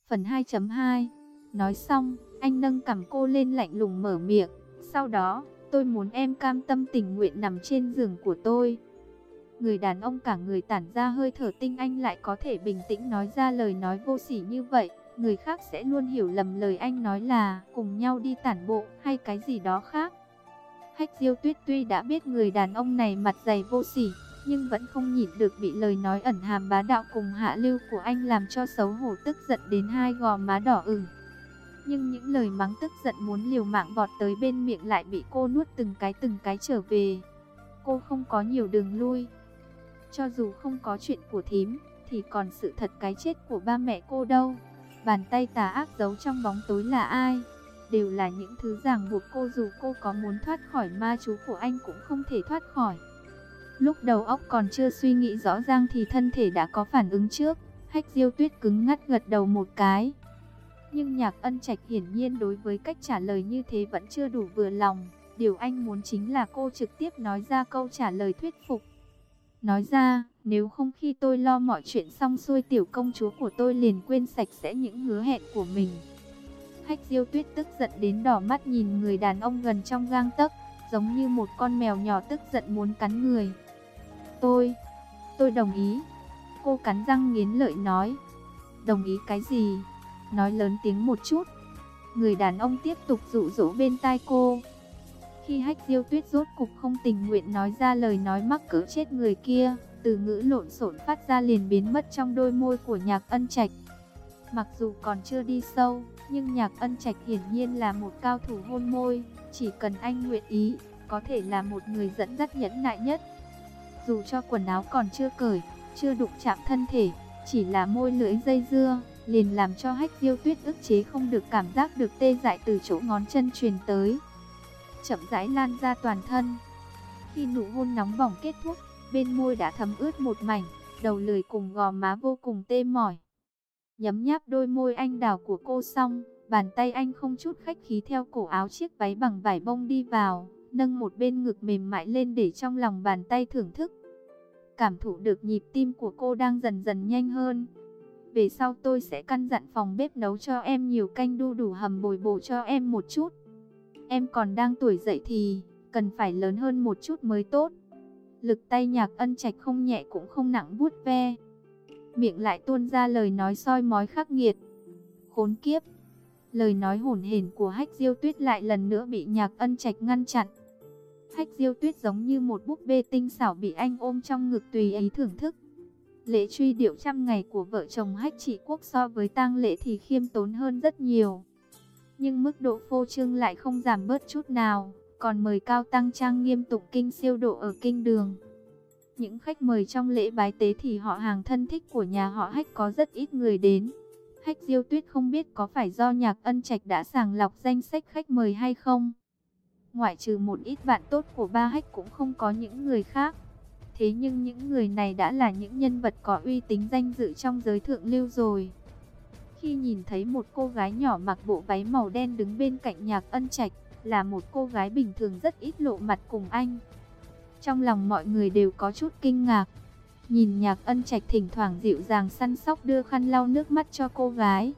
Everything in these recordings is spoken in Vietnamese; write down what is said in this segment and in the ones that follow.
Phần 2.2. Nói xong, anh nâng cằm cô lên lạnh lùng mở miệng. Sau đó, tôi muốn em cam tâm tình nguyện nằm trên giường của tôi. Người đàn ông cả người tản ra hơi thở tinh anh lại có thể bình tĩnh nói ra lời nói vô sỉ như vậy. Người khác sẽ luôn hiểu lầm lời anh nói là cùng nhau đi tản bộ hay cái gì đó khác. Hách Diêu Tuyết tuy đã biết người đàn ông này mặt dày vô sỉ, nhưng vẫn không nhịn được bị lời nói ẩn hàm bá đạo cùng hạ lưu của anh làm cho xấu hổ tức giận đến hai gò má đỏ ửng. Nhưng những lời mắng tức giận muốn liều mạng vọt tới bên miệng lại bị cô nuốt từng cái trở về. Cô không có nhiều đường lui. Cho dù không có chuyện của thím, thì còn sự thật cái chết của ba mẹ cô đâu. Bàn tay tà ác giấu trong bóng tối là ai? Đều là những thứ ràng buộc cô, dù cô có muốn thoát khỏi ma chú của anh cũng không thể thoát khỏi. Lúc đầu óc còn chưa suy nghĩ rõ ràng thì thân thể đã có phản ứng trước. Hách Diêu Tuyết cứng ngắt gật đầu một cái. Nhưng Nhạc Ân Trạch hiển nhiên đối với cách trả lời như thế vẫn chưa đủ vừa lòng. Điều anh muốn chính là cô trực tiếp nói ra câu trả lời thuyết phục. Nói ra, nếu không khi tôi lo mọi chuyện xong xuôi tiểu công chúa của tôi liền quên sạch sẽ những hứa hẹn của mình. Hách Diêu Tuyết tức giận đến đỏ mắt nhìn người đàn ông gần trong gang tấc, giống như một con mèo nhỏ tức giận muốn cắn người. Tôi đồng ý. Cô cắn răng nghiến lợi nói. Đồng ý cái gì? Nói lớn tiếng một chút. Người đàn ông tiếp tục dụ dỗ bên tai cô. Khi Hách Diêu Tuyết rốt cục không tình nguyện nói ra lời nói mắc cỡ chết người kia, từ ngữ lộn xộn phát ra liền biến mất trong đôi môi của Nhạc Ân Trạch. Mặc dù còn chưa đi sâu, nhưng Nhạc Ân Trạch hiển nhiên là một cao thủ hôn môi. Chỉ cần anh nguyện ý, có thể là một người dẫn dắt nhẫn nại nhất. Dù cho quần áo còn chưa cởi, chưa đụng chạm thân thể, chỉ là môi lưỡi dây dưa, liền làm cho Hách Diêu Tuyết ức chế không được cảm giác được tê dại từ chỗ ngón chân truyền tới, chậm rãi lan ra toàn thân. Khi nụ hôn nóng bỏng kết thúc, bên môi đã thấm ướt một mảnh, đầu lưỡi cùng gò má vô cùng tê mỏi. Nhấm nháp đôi môi anh đào của cô xong, bàn tay anh không chút khách khí theo cổ áo chiếc váy bằng vải bông đi vào, nâng một bên ngực mềm mại lên để trong lòng bàn tay thưởng thức. Cảm thụ được nhịp tim của cô đang dần dần nhanh hơn. Về sau tôi sẽ căn dặn phòng bếp nấu cho em nhiều canh đu đủ hầm bồi bổ cho em một chút. Em còn đang tuổi dậy thì cần phải lớn hơn một chút mới tốt. Lực tay Nhạc Ân Trạch không nhẹ cũng không nặng vuốt ve. Miệng lại tuôn ra lời nói soi mói khắc nghiệt. Khốn kiếp. Lời nói hỗn hển của Hách Diêu Tuyết lại lần nữa bị Nhạc Ân Trạch ngăn chặn. Hách Diêu Tuyết giống như một búp bê tinh xảo bị anh ôm trong ngực tùy ý thưởng thức. Lễ truy điệu 100 ngày của vợ chồng Hách Trị Quốc so với tang lễ thì khiêm tốn hơn rất nhiều. Nhưng mức độ phô trương lại không giảm bớt chút nào, còn mời cao tăng trang nghiêm tụng kinh siêu độ ở kinh đường. Những khách mời trong lễ bái tế thì họ hàng thân thích của nhà họ Hách có rất ít người đến. Hách Diêu Tuyết không biết có phải do Nhạc Ân Trạch đã sàng lọc danh sách khách mời hay không. Ngoại trừ một ít bạn tốt của ba Hách cũng không có những người khác. Thế nhưng những người này đã là những nhân vật có uy tín danh dự trong giới thượng lưu rồi. Khi nhìn thấy một cô gái nhỏ mặc bộ váy màu đen đứng bên cạnh Nhạc Ân Trạch, là một cô gái bình thường rất ít lộ mặt cùng anh, trong lòng mọi người đều có chút kinh ngạc. Nhìn Nhạc Ân Trạch thỉnh thoảng dịu dàng săn sóc đưa khăn lau nước mắt cho cô gái,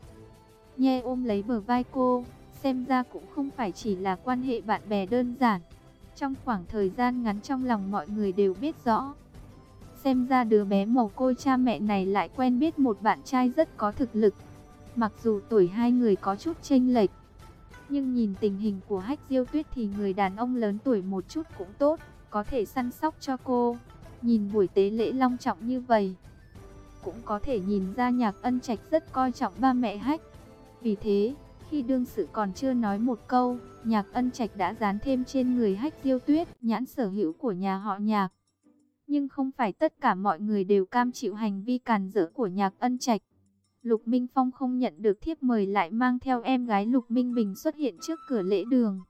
nhe ôm lấy bờ vai cô, xem ra cũng không phải chỉ là quan hệ bạn bè đơn giản. Trong khoảng thời gian ngắn trong lòng mọi người đều biết rõ, xem ra đứa bé mồ côi cha mẹ này lại quen biết một bạn trai rất có thực lực. Mặc dù tuổi hai người có chút chênh lệch, nhưng nhìn tình hình của Hách Diêu Tuyết thì người đàn ông lớn tuổi một chút cũng tốt, có thể săn sóc cho cô. Nhìn buổi tế lễ long trọng như vậy, cũng có thể nhìn ra Nhạc Ân Trạch rất coi trọng ba mẹ Hách. Vì thế, khi đương sự còn chưa nói một câu, Nhạc Ân Trạch đã dán thêm trên người Hách Diêu Tuyết nhãn sở hữu của nhà họ Nhạc. Nhưng không phải tất cả mọi người đều cam chịu hành vi càn rỡ của Nhạc Ân Trạch. Lục Minh Phong không nhận được thiếp mời lại mang theo em gái Lục Minh Bình xuất hiện trước cửa lễ đường.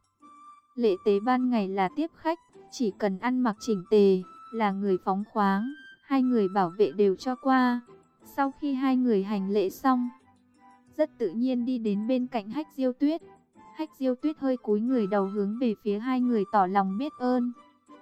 Lễ tế ban ngày là tiếp khách, chỉ cần ăn mặc chỉnh tề, là người phóng khoáng, hai người bảo vệ đều cho qua. Sau khi hai người hành lễ xong, rất tự nhiên đi đến bên cạnh Hách Diêu Tuyết. Hách Diêu Tuyết hơi cúi người đầu hướng về phía hai người tỏ lòng biết ơn.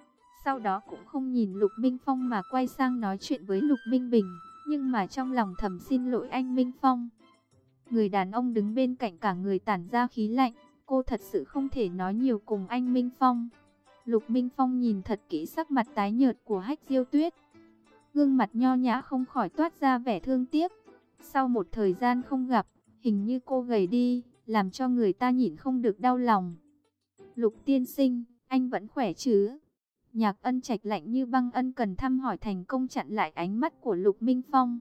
Sau đó cũng không nhìn Lục Minh Phong mà quay sang nói chuyện với Lục Minh Bình, nhưng mà trong lòng thầm xin lỗi anh Minh Phong. Người đàn ông đứng bên cạnh cả người tản ra khí lạnh. Cô thật sự không thể nói nhiều cùng anh Minh Phong. Lục Minh Phong nhìn thật kỹ sắc mặt tái nhợt của Hách Diêu Tuyết. Gương mặt nho nhã không khỏi toát ra vẻ thương tiếc. Sau một thời gian không gặp, hình như cô gầy đi, làm cho người ta nhịn không được đau lòng. Lục tiên sinh, anh vẫn khỏe chứ? Nhạc Ân Trạch lạnh như băng ân cần thăm hỏi thành công chặn lại ánh mắt của Lục Minh Phong.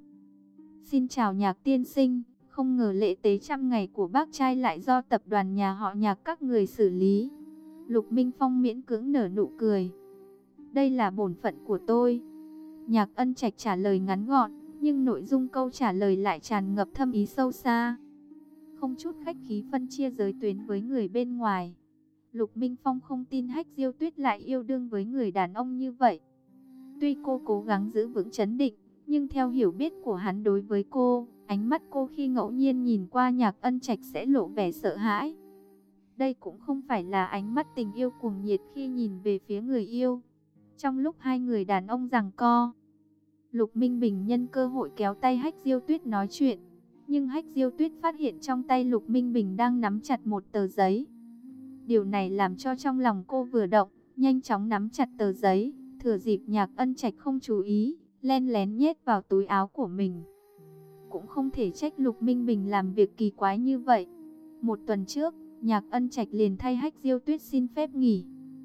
Xin chào Nhạc tiên sinh, không ngờ lễ tế 100 ngày của bác trai lại do tập đoàn nhà họ Nhạc các người xử lý. Lục Minh Phong miễn cưỡng nở nụ cười. Đây là bổn phận của tôi. Nhạc Ân Trạch trả lời ngắn gọn, nhưng nội dung câu trả lời lại tràn ngập thâm ý sâu xa. Không chút khách khí phân chia giới tuyến với người bên ngoài. Lục Minh Phong không tin Hách Diêu Tuyết lại yêu đương với người đàn ông như vậy. Tuy cô cố gắng giữ vững trấn định, nhưng theo hiểu biết của hắn đối với cô, ánh mắt cô khi ngẫu nhiên nhìn qua Nhạc Ân Trạch sẽ lộ vẻ sợ hãi. Đây cũng không phải là ánh mắt tình yêu cuồng nhiệt khi nhìn về phía người yêu. Trong lúc hai người đàn ông giằng co, Lục Minh Bình nhân cơ hội kéo tay Hách Diêu Tuyết nói chuyện. Nhưng Hách Diêu Tuyết phát hiện trong tay Lục Minh Bình đang nắm chặt một tờ giấy. Điều này làm cho trong lòng cô vừa động, nhanh chóng nắm chặt tờ giấy, thừa dịp Nhạc Ân Trạch không chú ý, len lén nhét vào túi áo của mình. Cũng không thể trách Lục Minh Bình làm việc kỳ quái như vậy. Một tuần trước, Nhạc Ân Trạch liền thay Hách Diêu Tuyết xin phép nghỉ.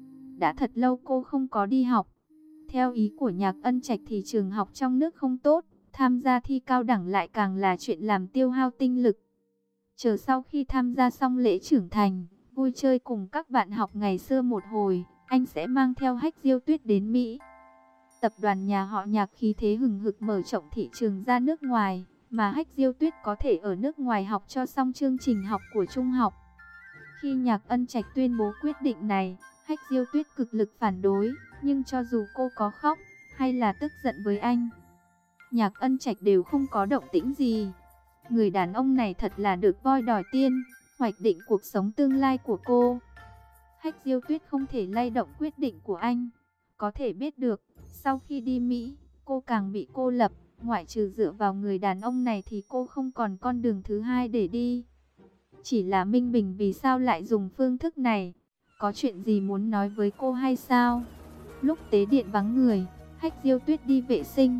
Đã thật lâu cô không có đi học. Theo ý của Nhạc Ân Trạch thì trường học trong nước không tốt, tham gia thi cao đẳng lại càng là chuyện làm tiêu hao tinh lực. Chờ sau khi tham gia xong lễ trưởng thành, vui chơi cùng các bạn học ngày xưa một hồi, anh sẽ mang theo Hách Diêu Tuyết đến Mỹ. Tập đoàn nhà họ Nhạc khí thế hừng hực mở rộng thị trường ra nước ngoài, mà Hách Diêu Tuyết có thể ở nước ngoài học cho xong chương trình học của trung học. Khi Nhạc Ân Trạch tuyên bố quyết định này, Hách Diêu Tuyết cực lực phản đối, nhưng cho dù cô có khóc hay là tức giận với anh, Nhạc Ân Trạch đều không có động tĩnh gì. Người đàn ông này thật là được voi đòi tiên, hoạch định cuộc sống tương lai của cô. Hách Diêu Tuyết không thể lay động quyết định của anh. Có thể biết được, sau khi đi Mỹ, cô càng bị cô lập. Ngoại trừ dựa vào người đàn ông này thì cô không còn con đường thứ hai để đi. Chỉ là Minh Bình vì sao lại dùng phương thức này? Có chuyện gì muốn nói với cô hay sao? Lúc tế điện vắng người, Hách Diêu Tuyết đi vệ sinh.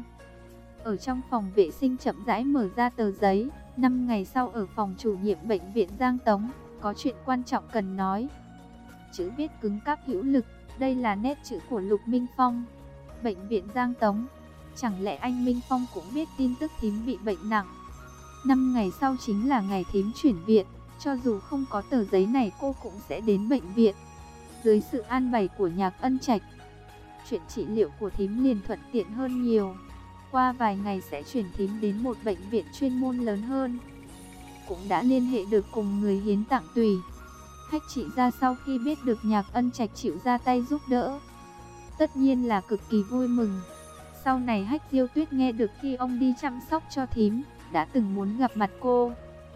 Ở trong phòng vệ sinh chậm rãi mở ra tờ giấy. 5 ngày sau ở phòng chủ nhiệm bệnh viện Giang Tống, có chuyện quan trọng cần nói. Chữ viết cứng cáp hữu lực, đây là nét chữ của Lục Minh Phong. Bệnh viện Giang Tống, chẳng lẽ anh Minh Phong cũng biết tin tức thím bị bệnh nặng? 5 ngày sau chính là ngày thím chuyển viện, cho dù không có tờ giấy này cô cũng sẽ đến bệnh viện. Dưới sự an bài của Nhạc Ân Trạch, chuyện trị liệu của thím liền thuận tiện hơn nhiều. Qua vài ngày sẽ chuyển thím đến một bệnh viện chuyên môn lớn hơn. Cũng đã liên hệ được cùng người hiến tạng tùy. Hách chị ra sau khi biết được Nhạc Ân Trạch chịu ra tay giúp đỡ, tất nhiên là cực kỳ vui mừng. Sau này Hách Diêu Tuyết nghe được khi ông đi chăm sóc cho thím, đã từng muốn gặp mặt cô,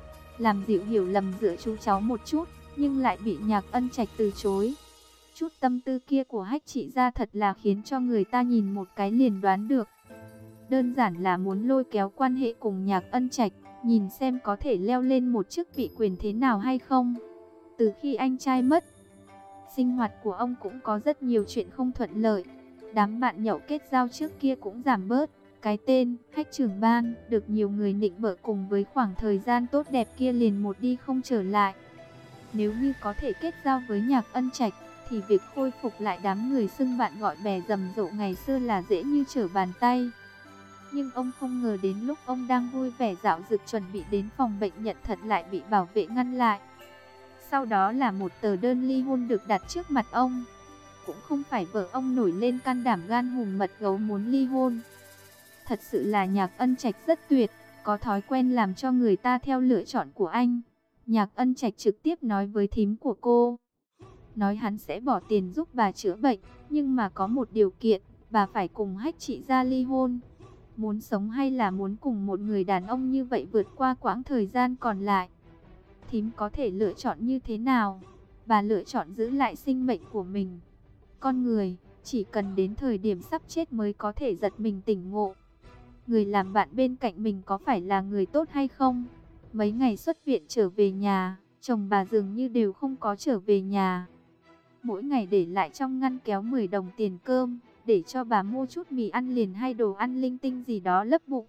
làm dịu hiểu lầm giữa chú cháu một chút, nhưng lại bị Nhạc Ân Trạch từ chối. Chút tâm tư kia của Hách chị ra thật là khiến cho người ta nhìn một cái liền đoán được. Đơn giản là muốn lôi kéo quan hệ cùng Nhạc Ân Trạch, nhìn xem có thể leo lên một chức vị quyền thế nào hay không. Từ khi anh trai mất, sinh hoạt của ông cũng có rất nhiều chuyện không thuận lợi. Đám bạn nhậu kết giao trước kia cũng giảm bớt. Cái tên Hách trưởng ban được nhiều người nịnh bợ cùng với khoảng thời gian tốt đẹp kia liền một đi không trở lại. Nếu như có thể kết giao với Nhạc Ân Trạch, thì việc khôi phục lại đám người xưng bạn gọi bè rầm rộ ngày xưa là dễ như trở bàn tay. Nhưng ông không ngờ đến lúc ông đang vui vẻ dạo dực chuẩn bị đến phòng bệnh nhận thật lại bị bảo vệ ngăn lại. Sau đó là một tờ đơn ly hôn được đặt trước mặt ông. Cũng không phải vợ ông nổi lên can đảm gan hùm mật gấu muốn ly hôn. Thật sự là Nhạc Ân Trạch rất tuyệt, có thói quen làm cho người ta theo lựa chọn của anh. Nhạc Ân Trạch trực tiếp nói với thím của cô, nói hắn sẽ bỏ tiền giúp bà chữa bệnh, nhưng mà có một điều kiện, bà phải cùng Hách chị ra ly hôn. Muốn sống hay là muốn cùng một người đàn ông như vậy vượt qua quãng thời gian còn lại? Thím có thể lựa chọn như thế nào? Bà lựa chọn giữ lại sinh mệnh của mình. Con người, chỉ cần đến thời điểm sắp chết mới có thể giật mình tỉnh ngộ. Người làm bạn bên cạnh mình có phải là người tốt hay không? Mấy ngày xuất viện trở về nhà, chồng bà dường như đều không có trở về nhà. Mỗi ngày để lại trong ngăn kéo 10 đồng tiền cơm, để cho bà mua chút mì ăn liền hay đồ ăn linh tinh gì đó lấp bụng.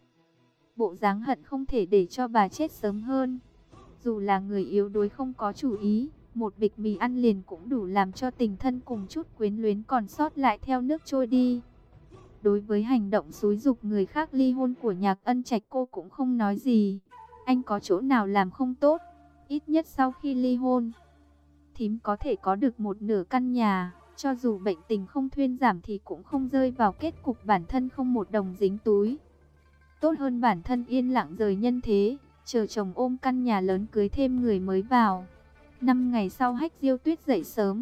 Bộ dáng hận không thể để cho bà chết sớm hơn. Dù là người yếu đuối không có chủ ý, một bịch mì ăn liền cũng đủ làm cho tình thân cùng chút quyến luyến còn sót lại theo nước trôi đi. Đối với hành động xúi giục người khác ly hôn của Nhạc Ân Trạch, cô cũng không nói gì. Anh có chỗ nào làm không tốt, ít nhất sau khi ly hôn, thím có thể có được một nửa căn nhà, cho dù bệnh tình không thuyên giảm thì cũng không rơi vào kết cục bản thân không một đồng dính túi. Tốt hơn bản thân yên lặng rời nhân thế, chờ chồng ôm căn nhà lớn cưới thêm người mới vào. 5 ngày sau, Hách Diêu Tuyết dậy sớm.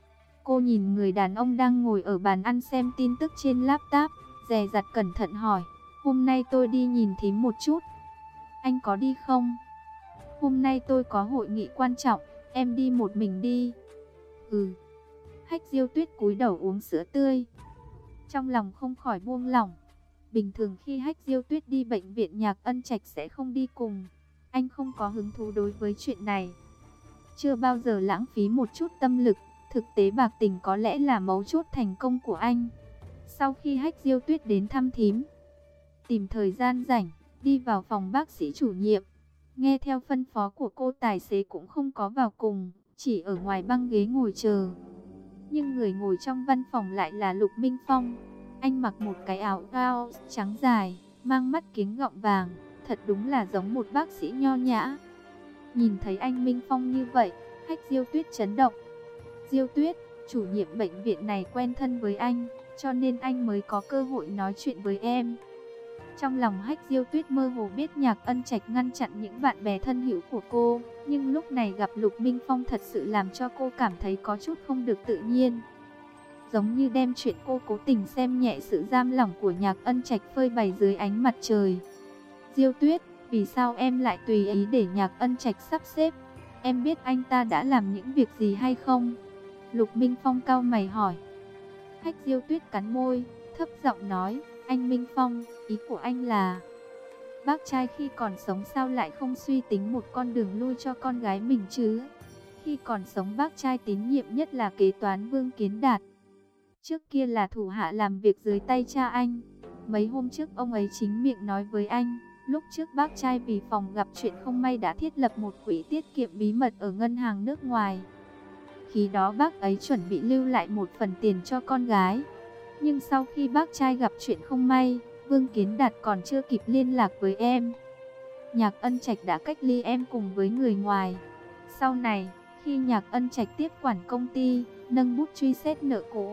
Cô nhìn người đàn ông đang ngồi ở bàn ăn xem tin tức trên laptop, dè dặt cẩn thận hỏi, hôm nay tôi đi nhìn thím một chút. Anh có đi không? Hôm nay tôi có hội nghị quan trọng, em đi một mình đi. Ừ. Hách Diêu Tuyết cúi đầu uống sữa tươi, trong lòng không khỏi buông lỏng. Bình thường khi Hách Diêu Tuyết đi bệnh viện, Nhạc Ân Trạch sẽ không đi cùng. Anh không có hứng thú đối với chuyện này, chưa bao giờ lãng phí một chút tâm lực. Thực tế bạc tình có lẽ là mấu chốt thành công của anh. Sau khi Hách Diêu Tuyết đến thăm thím, tìm thời gian rảnh, đi vào phòng bác sĩ chủ nhiệm. Nghe theo phân phó của cô, tài xế cũng không có vào cùng, chỉ ở ngoài băng ghế ngồi chờ. Nhưng người ngồi trong văn phòng lại là Lục Minh Phong. Anh mặc một cái áo gao trắng dài, mang mắt kính gọng vàng, thật đúng là giống một bác sĩ nho nhã. Nhìn thấy anh Minh Phong như vậy, Hách Diêu Tuyết chấn động. Diêu Tuyết, chủ nhiệm bệnh viện này quen thân với anh, cho nên anh mới có cơ hội nói chuyện với em. Trong lòng Hách Diêu Tuyết mơ hồ biết Nhạc Ân Trạch ngăn chặn những bạn bè thân hữu của cô, nhưng lúc này gặp Lục Minh Phong thật sự làm cho cô cảm thấy có chút không được tự nhiên. Giống như đem chuyện cô cố tình xem nhẹ sự giam lỏng của Nhạc Ân Trạch phơi bày dưới ánh mặt trời. Diêu Tuyết, vì sao em lại tùy ý để Nhạc Ân Trạch sắp xếp? Em biết anh ta đã làm những việc gì hay không? Lục Minh Phong cau mày hỏi. Hách Diêu Tuyết cắn môi, thấp giọng nói, anh Minh Phong, ý của anh là bác trai khi còn sống sao lại không suy tính một con đường lui cho con gái mình chứ? Khi còn sống bác trai tín nhiệm nhất là kế toán Vương Kiến Đạt. Trước kia là thủ hạ làm việc dưới tay cha anh. Mấy hôm trước ông ấy chính miệng nói với anh, lúc trước bác trai vì phòng gặp chuyện không may đã thiết lập một quỹ tiết kiệm bí mật ở ngân hàng nước ngoài. Khi đó bác ấy chuẩn bị lưu lại một phần tiền cho con gái. Nhưng sau khi bác trai gặp chuyện không may, Vương Kiến Đạt còn chưa kịp liên lạc với em. Nhạc Ân Trạch đã cách ly em cùng với người ngoài. Sau này, khi Nhạc Ân Trạch tiếp quản công ty, nâng bút truy xét nợ cũ,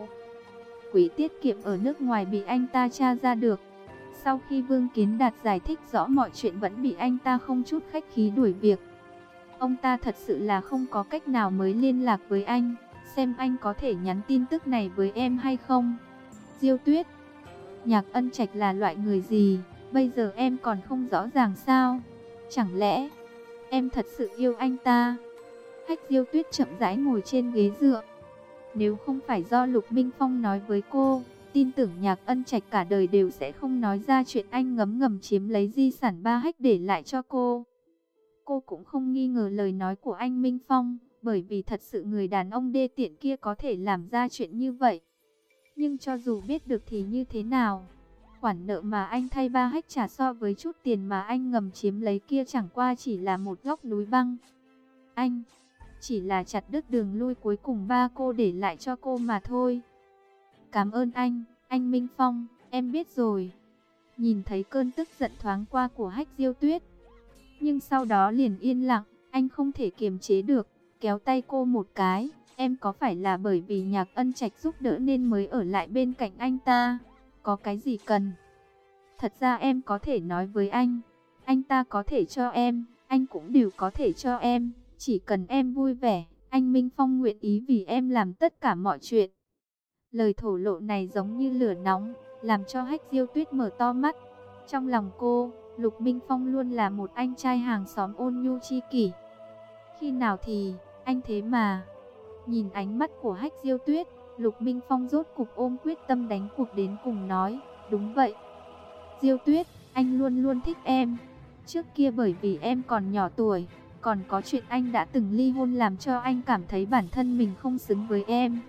quỹ tiết kiệm ở nước ngoài bị anh ta tra ra được. Sau khi Vương Kiến Đạt giải thích rõ mọi chuyện vẫn bị anh ta không chút khách khí đuổi việc. Ông ta thật sự là không có cách nào mới liên lạc với anh, xem anh có thể nhắn tin tức này với em hay không. Diêu Tuyết, Nhạc Ân Trạch là loại người gì, bây giờ em còn không rõ ràng sao? Chẳng lẽ em thật sự yêu anh ta? Hách Diêu Tuyết chậm rãi ngồi trên ghế dựa. Nếu không phải do Lục Minh Phong nói với cô, tin tưởng Nhạc Ân Trạch cả đời đều sẽ không nói ra chuyện anh ngấm ngầm chiếm lấy di sản ba Hách để lại cho cô. Cô cũng không nghi ngờ lời nói của anh Minh Phong, bởi vì thật sự người đàn ông đê tiện kia có thể làm ra chuyện như vậy. Nhưng cho dù biết được thì như thế nào? Khoản nợ mà anh thay ba Hách trả so với chút tiền mà anh ngầm chiếm lấy kia chẳng qua chỉ là một góc núi băng. Anh chỉ là chặt đứt đường lui cuối cùng ba cô để lại cho cô mà thôi. Cảm ơn anh Minh Phong, em biết rồi. Nhìn thấy cơn tức giận thoáng qua của Hách Diêu Tuyết, nhưng sau đó liền yên lặng, anh không thể kiềm chế được, kéo tay cô một cái. Em có phải là bởi vì Nhạc Ân Trạch giúp đỡ nên mới ở lại bên cạnh anh ta? Có cái gì cần? Thật ra em có thể nói với anh ta có thể cho em, anh cũng đều có thể cho em. Chỉ cần em vui vẻ, anh Minh Phong nguyện ý vì em làm tất cả mọi chuyện. Lời thổ lộ này giống như lửa nóng, làm cho Hách Diêu Tuyết mở to mắt. Trong lòng cô, Lục Minh Phong luôn là một anh trai hàng xóm ôn nhu chi kỷ. Khi nào thì, anh thế mà. Nhìn ánh mắt của Hách Diêu Tuyết, Lục Minh Phong rốt cục ôm quyết tâm đánh cuộc đến cùng nói, đúng vậy. Diêu Tuyết, anh luôn luôn thích em. Trước kia bởi vì em còn nhỏ tuổi, còn có chuyện anh đã từng ly hôn làm cho anh cảm thấy bản thân mình không xứng với em.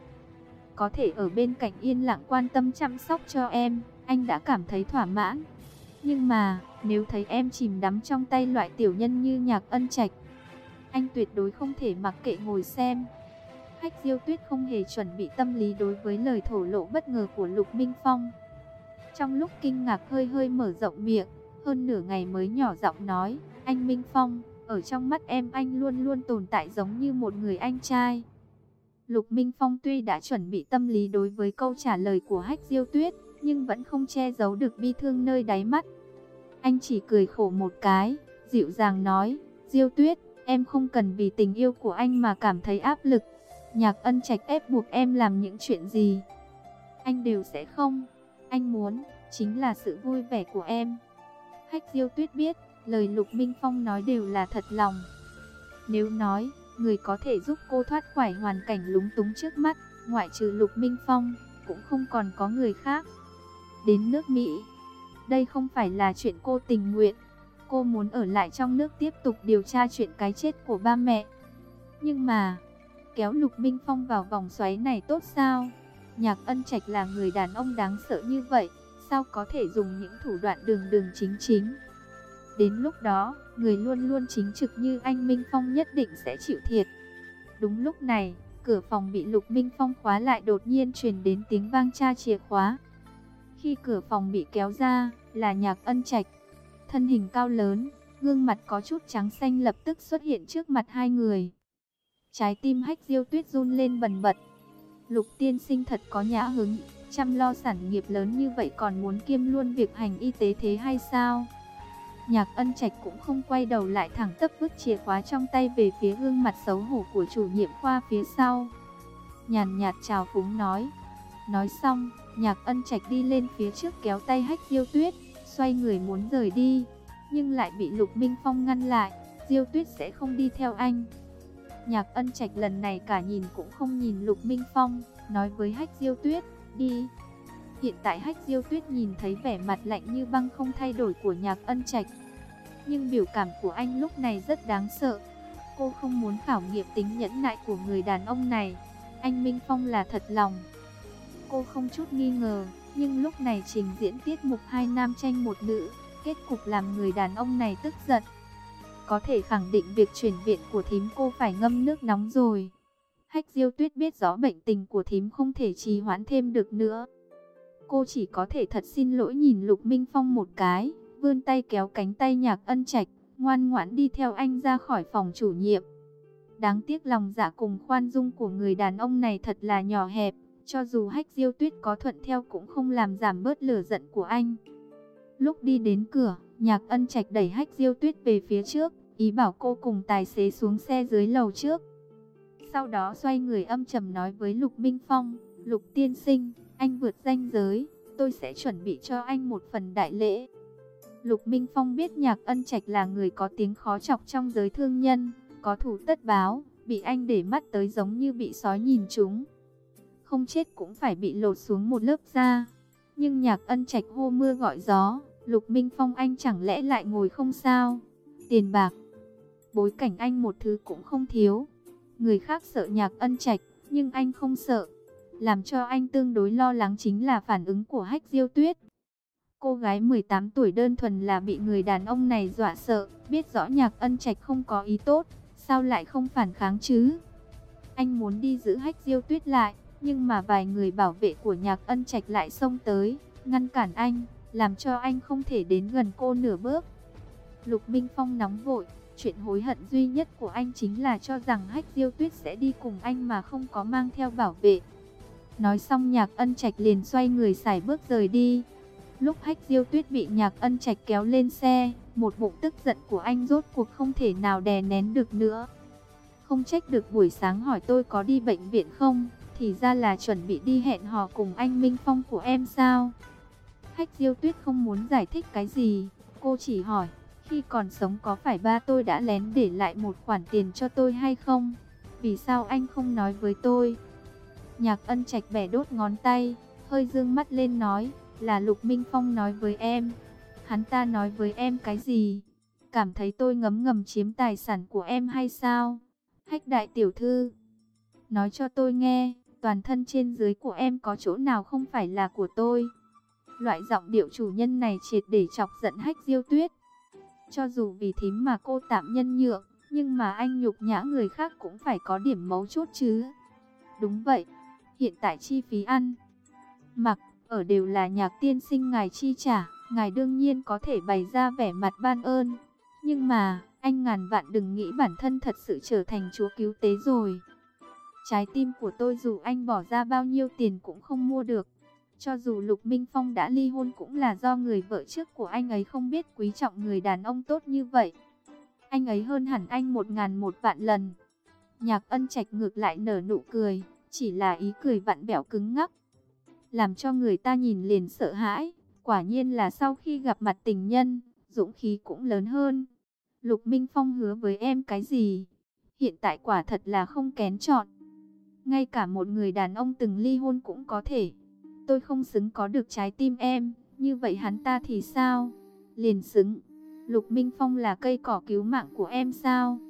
Có thể ở bên cạnh yên lặng quan tâm chăm sóc cho em, anh đã cảm thấy thỏa mãn. Nhưng mà, nếu thấy em chìm đắm trong tay loại tiểu nhân như Nhạc Ân Trạch, anh tuyệt đối không thể mặc kệ ngồi xem. Hách Diêu Tuyết không hề chuẩn bị tâm lý đối với lời thổ lộ bất ngờ của Lục Minh Phong. Trong lúc kinh ngạc hơi hơi mở rộng miệng, hơn nửa ngày mới nhỏ giọng nói, anh Minh Phong, ở trong mắt em anh luôn luôn tồn tại giống như một người anh trai. Lục Minh Phong tuy đã chuẩn bị tâm lý đối với câu trả lời của Hách Diêu Tuyết, nhưng vẫn không che giấu được bi thương nơi đáy mắt. Anh chỉ cười khổ một cái, dịu dàng nói, Diêu Tuyết, em không cần vì tình yêu của anh mà cảm thấy áp lực. Nhạc Ân Trạch ép buộc em làm những chuyện gì, anh đều sẽ không. Anh muốn, chính là sự vui vẻ của em. Hách Diêu Tuyết biết, lời Lục Minh Phong nói đều là thật lòng. Nếu nói, người có thể giúp cô thoát khỏi hoàn cảnh lúng túng trước mắt, ngoại trừ Lục Minh Phong, cũng không còn có người khác. Đến nước Mỹ, đây không phải là chuyện cô tình nguyện. Cô muốn ở lại trong nước tiếp tục điều tra chuyện cái chết của ba mẹ. Nhưng mà, kéo Lục Minh Phong vào vòng xoáy này tốt sao? Nhạc Ân Trạch là người đàn ông đáng sợ như vậy, sao có thể dùng những thủ đoạn đường đường chính chính? Đến lúc đó, người luôn luôn chính trực như anh Minh Phong nhất định sẽ chịu thiệt. Đúng lúc này, cửa phòng bị Lục Minh Phong khóa lại đột nhiên truyền đến tiếng vang tra chìa khóa. Khi cửa phòng bị kéo ra, là Nhạc Ân Trạch. Thân hình cao lớn, gương mặt có chút trắng xanh lập tức xuất hiện trước mặt hai người. Trái tim Hách Diêu Tuyết run lên bần bật. Lục tiên sinh thật có nhã hứng, chăm lo sản nghiệp lớn như vậy còn muốn kiêm luôn việc hành y tế thế hay sao? Nhạc Ân Trạch cũng không quay đầu lại, thẳng tắp vứt chìa khóa trong tay về phía gương mặt xấu hổ của chủ nhiệm khoa phía sau. Nhàn nhạt chào phúng nói. Nói xong, Nhạc Ân Trạch đi lên phía trước kéo tay Hách Diêu Tuyết, xoay người muốn rời đi, nhưng lại bị Lục Minh Phong ngăn lại. Diêu Tuyết sẽ không đi theo anh. Nhạc Ân Trạch lần này cả nhìn cũng không nhìn Lục Minh Phong, nói với Hách Diêu Tuyết, đi. Hiện tại Hách Diêu Tuyết nhìn thấy vẻ mặt lạnh như băng không thay đổi của Nhạc Ân Trạch, nhưng biểu cảm của anh lúc này rất đáng sợ. Cô không muốn khảo nghiệm tính nhẫn nại của người đàn ông này. Anh Minh Phong là thật lòng. Cô không chút nghi ngờ, nhưng lúc này trình diễn tiết mục hai nam tranh một nữ, kết cục làm người đàn ông này tức giận. Có thể khẳng định việc chuyển viện của thím cô phải ngâm nước nóng rồi. Hách Diêu Tuyết biết rõ bệnh tình của thím không thể trì hoãn thêm được nữa. Cô chỉ có thể thật xin lỗi nhìn Lục Minh Phong một cái, vươn tay kéo cánh tay Nhạc Ân Trạch, ngoan ngoãn đi theo anh ra khỏi phòng chủ nhiệm. Đáng tiếc lòng dạ cùng khoan dung của người đàn ông này thật là nhỏ hẹp, cho dù Hách Diêu Tuyết có thuận theo cũng không làm giảm bớt lửa giận của anh. Lúc đi đến cửa, Nhạc Ân Trạch đẩy Hách Diêu Tuyết về phía trước, ý bảo cô cùng tài xế xuống xe dưới lầu trước. Sau đó xoay người âm trầm nói với Lục Minh Phong, Lục tiên sinh, anh vượt ranh giới, tôi sẽ chuẩn bị cho anh một phần đại lễ. Lục Minh Phong biết Nhạc Ân Trạch là người có tiếng khó chọc trong giới thương nhân, có thủ tất báo, bị anh để mắt tới giống như bị sói nhìn trúng. Không chết cũng phải bị lột xuống một lớp da. Nhưng Nhạc Ân Trạch hô mưa gọi gió, Lục Minh Phong anh chẳng lẽ lại ngồi không sao? Tiền bạc, bối cảnh anh một thứ cũng không thiếu. Người khác sợ Nhạc Ân Trạch, nhưng anh không sợ. Làm cho anh tương đối lo lắng chính là phản ứng của Hách Diêu Tuyết. Cô gái 18 tuổi đơn thuần là bị người đàn ông này dọa sợ, biết rõ Nhạc Ân Trạch không có ý tốt, sao lại không phản kháng chứ? Anh muốn đi giữ Hách Diêu Tuyết lại, nhưng mà vài người bảo vệ của Nhạc Ân Trạch lại xông tới, ngăn cản anh, làm cho anh không thể đến gần cô nửa bước. Lục Minh Phong nóng vội, chuyện hối hận duy nhất của anh chính là cho rằng Hách Diêu Tuyết sẽ đi cùng anh mà không có mang theo bảo vệ. Nói xong Nhạc Ân Trạch liền xoay người sải bước rời đi. Lúc Hách Diêu Tuyết bị Nhạc Ân Trạch kéo lên xe, một bụng tức giận của anh rốt cuộc không thể nào đè nén được nữa. Không trách được buổi sáng hỏi tôi có đi bệnh viện không, thì ra là chuẩn bị đi hẹn hò cùng anh Minh Phong của em sao? Hách Diêu Tuyết không muốn giải thích cái gì, cô chỉ hỏi, khi còn sống có phải ba tôi đã lén để lại một khoản tiền cho tôi hay không? Vì sao anh không nói với tôi? Nhạc Ân Trạch bẻ đốt ngón tay, hơi dương mắt lên nói, là Lục Minh Phong nói với em. Hắn ta nói với em cái gì? Cảm thấy tôi ngấm ngầm chiếm tài sản của em hay sao? Hách đại tiểu thư, nói cho tôi nghe, toàn thân trên dưới của em có chỗ nào không phải là của tôi? Loại giọng điệu chủ nhân này triệt để chọc giận Hách Diêu Tuyết. Cho dù vì thím mà cô tạm nhân nhượng, nhưng mà anh nhục nhã người khác cũng phải có điểm mấu chốt chứ. Đúng vậy, hiện tại chi phí ăn, mặc, ở đều là Nhạc tiên sinh ngài chi trả, ngài đương nhiên có thể bày ra vẻ mặt ban ơn. Nhưng mà, anh ngàn vạn đừng nghĩ bản thân thật sự trở thành chúa cứu tế rồi. Trái tim của tôi dù anh bỏ ra bao nhiêu tiền cũng không mua được. Cho dù Lục Minh Phong đã ly hôn cũng là do người vợ trước của anh ấy không biết quý trọng người đàn ông tốt như vậy. Anh ấy hơn hẳn anh 1001 vạn lần. Nhạc Ân Trạch ngược lại nở nụ cười, chỉ là ý cười vặn vẹo cứng ngắc, làm cho người ta nhìn liền sợ hãi. Quả nhiên là sau khi gặp mặt tình nhân, dũng khí cũng lớn hơn. Lục Minh Phong hứa với em cái gì? Hiện tại quả thật là không kén chọn. Ngay cả một người đàn ông từng ly hôn cũng có thể. Tôi không xứng có được trái tim em, như vậy hắn ta thì sao? Liền xứng. Lục Minh Phong là cây cỏ cứu mạng của em sao?